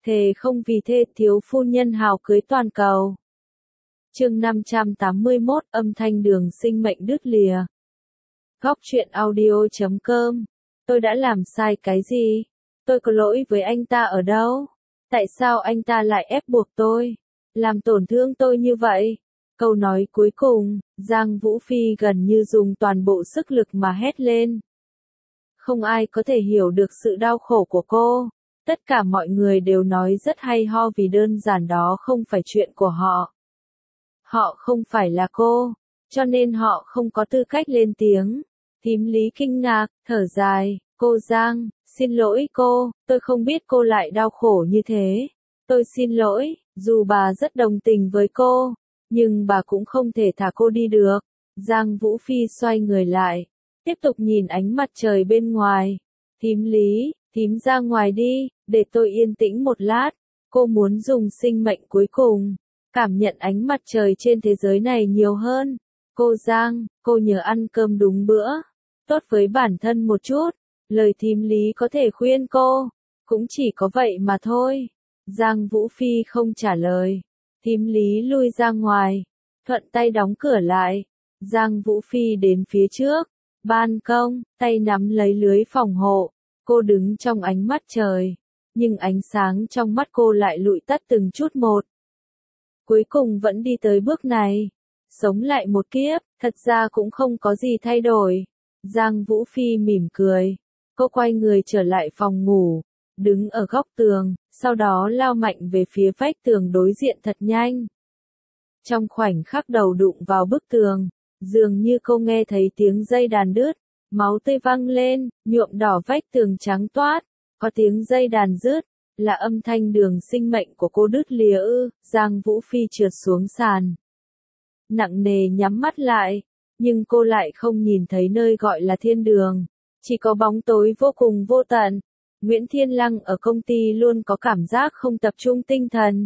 thề không vì thê thiếu phu nhân hào cưới toàn cầu. Chương 581, âm thanh đường sinh mệnh đứt lìa. Góc truyện audio.com. Tôi đã làm sai cái gì? Tôi có lỗi với anh ta ở đâu? Tại sao anh ta lại ép buộc tôi? Làm tổn thương tôi như vậy? Câu nói cuối cùng, Giang Vũ Phi gần như dùng toàn bộ sức lực mà hét lên. Không ai có thể hiểu được sự đau khổ của cô. Tất cả mọi người đều nói rất hay ho vì đơn giản đó không phải chuyện của họ. Họ không phải là cô, cho nên họ không có tư cách lên tiếng. Thím Lý kinh ngạc, thở dài, cô Giang, xin lỗi cô, tôi không biết cô lại đau khổ như thế. Tôi xin lỗi, dù bà rất đồng tình với cô, nhưng bà cũng không thể thả cô đi được. Giang Vũ Phi xoay người lại, tiếp tục nhìn ánh mặt trời bên ngoài. Thím Lý, thím ra ngoài đi, để tôi yên tĩnh một lát. Cô muốn dùng sinh mệnh cuối cùng, cảm nhận ánh mặt trời trên thế giới này nhiều hơn. Cô Giang, cô nhớ ăn cơm đúng bữa, tốt với bản thân một chút. Lời thím Lý có thể khuyên cô, cũng chỉ có vậy mà thôi. Giang Vũ Phi không trả lời. Thím Lý lui ra ngoài, thuận tay đóng cửa lại. Giang Vũ Phi đến phía trước, ban công, tay nắm lấy lưới phòng hộ. Cô đứng trong ánh mắt trời, nhưng ánh sáng trong mắt cô lại lụi tắt từng chút một. Cuối cùng vẫn đi tới bước này. Sống lại một kiếp, thật ra cũng không có gì thay đổi. Giang Vũ Phi mỉm cười. Cô quay người trở lại phòng ngủ, đứng ở góc tường, sau đó lao mạnh về phía vách tường đối diện thật nhanh. Trong khoảnh khắc đầu đụng vào bức tường, dường như cô nghe thấy tiếng dây đàn đứt, máu tươi văng lên, nhuộm đỏ vách tường trắng toát, có tiếng dây đàn rứt, là âm thanh đường sinh mệnh của cô đứt lìa ư. Giang Vũ Phi trượt xuống sàn, nặng nề nhắm mắt lại, nhưng cô lại không nhìn thấy nơi gọi là thiên đường, chỉ có bóng tối vô cùng vô tận. Nguyễn Thiên Lăng ở công ty luôn có cảm giác không tập trung tinh thần.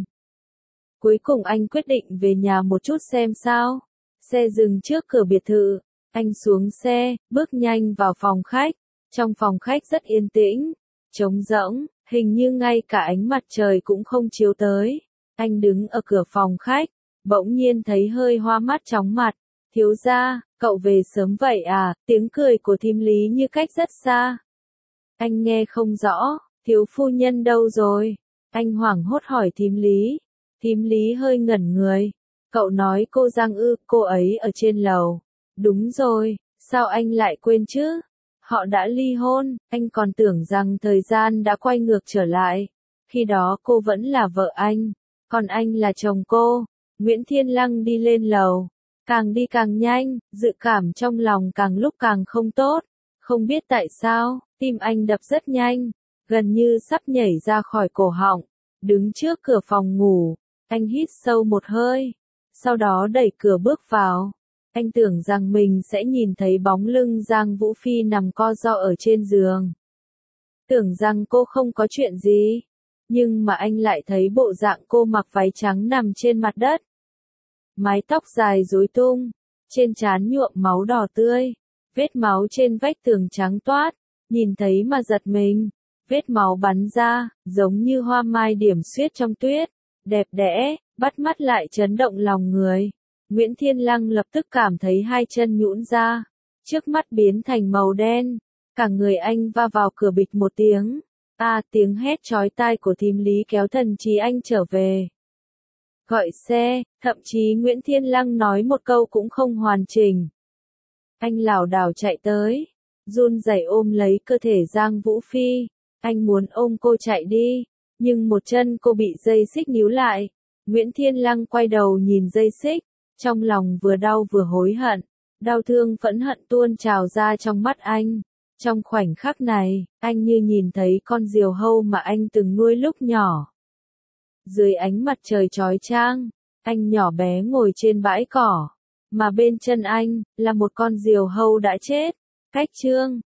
Cuối cùng anh quyết định về nhà một chút xem sao. Xe dừng trước cửa biệt thự, anh xuống xe, bước nhanh vào phòng khách. Trong phòng khách rất yên tĩnh, trống rỗng, hình như ngay cả ánh mặt trời cũng không chiếu tới. Anh đứng ở cửa phòng khách, bỗng nhiên thấy hơi hoa mắt chóng mặt. Thiếu gia, cậu về sớm vậy à? Tiếng cười của thím Lý như cách rất xa. Anh nghe không rõ, thiếu phu nhân đâu rồi? Anh hoảng hốt hỏi thím Lý. Thím Lý hơi ngẩn người. Cậu nói cô Giang ư? Cô ấy ở trên lầu. Đúng rồi, sao anh lại quên chứ? Họ đã ly hôn, anh còn tưởng rằng thời gian đã quay ngược trở lại. Khi đó cô vẫn là vợ anh, còn anh là chồng cô. Nguyễn Thiên Lăng đi lên lầu, càng đi càng nhanh, dự cảm trong lòng càng lúc càng không tốt. Không biết tại sao, tim anh đập rất nhanh, gần như sắp nhảy ra khỏi cổ họng. Đứng trước cửa phòng ngủ, anh hít sâu một hơi, sau đó đẩy cửa bước vào. Anh tưởng rằng mình sẽ nhìn thấy bóng lưng Giang Vũ Phi nằm co ro ở trên giường. Tưởng rằng cô không có chuyện gì, nhưng mà anh lại thấy bộ dạng cô mặc váy trắng nằm trên mặt đất. Mái tóc dài rối tung, trên trán nhuộm máu đỏ tươi, vết máu trên vách tường trắng toát, nhìn thấy mà giật mình. Vết máu bắn ra, giống như hoa mai điểm xuyết trong tuyết, đẹp đẽ, bắt mắt lại chấn động lòng người. Nguyễn Thiên Lăng lập tức cảm thấy hai chân nhũn ra, trước mắt biến thành màu đen, cả người anh va vào cửa bịch một tiếng. Tiếng hét chói tai của thím Lý kéo thần trí anh trở về. Gọi xe, thậm chí Nguyễn Thiên Lăng nói một câu cũng không hoàn chỉnh. Anh lảo đảo chạy tới, run rẩy ôm lấy cơ thể Giang Vũ Phi. Anh muốn ôm cô chạy đi, nhưng một chân cô bị dây xích níu lại. Nguyễn Thiên Lăng quay đầu nhìn dây xích, trong lòng vừa đau vừa hối hận. Đau thương phẫn hận tuôn trào ra trong mắt anh. Trong khoảnh khắc này, anh như nhìn thấy con diều hâu mà anh từng nuôi lúc nhỏ. Dưới ánh mặt trời chói chang, anh nhỏ bé ngồi trên bãi cỏ, mà bên chân anh là một con diều hâu đã chết. Cách chương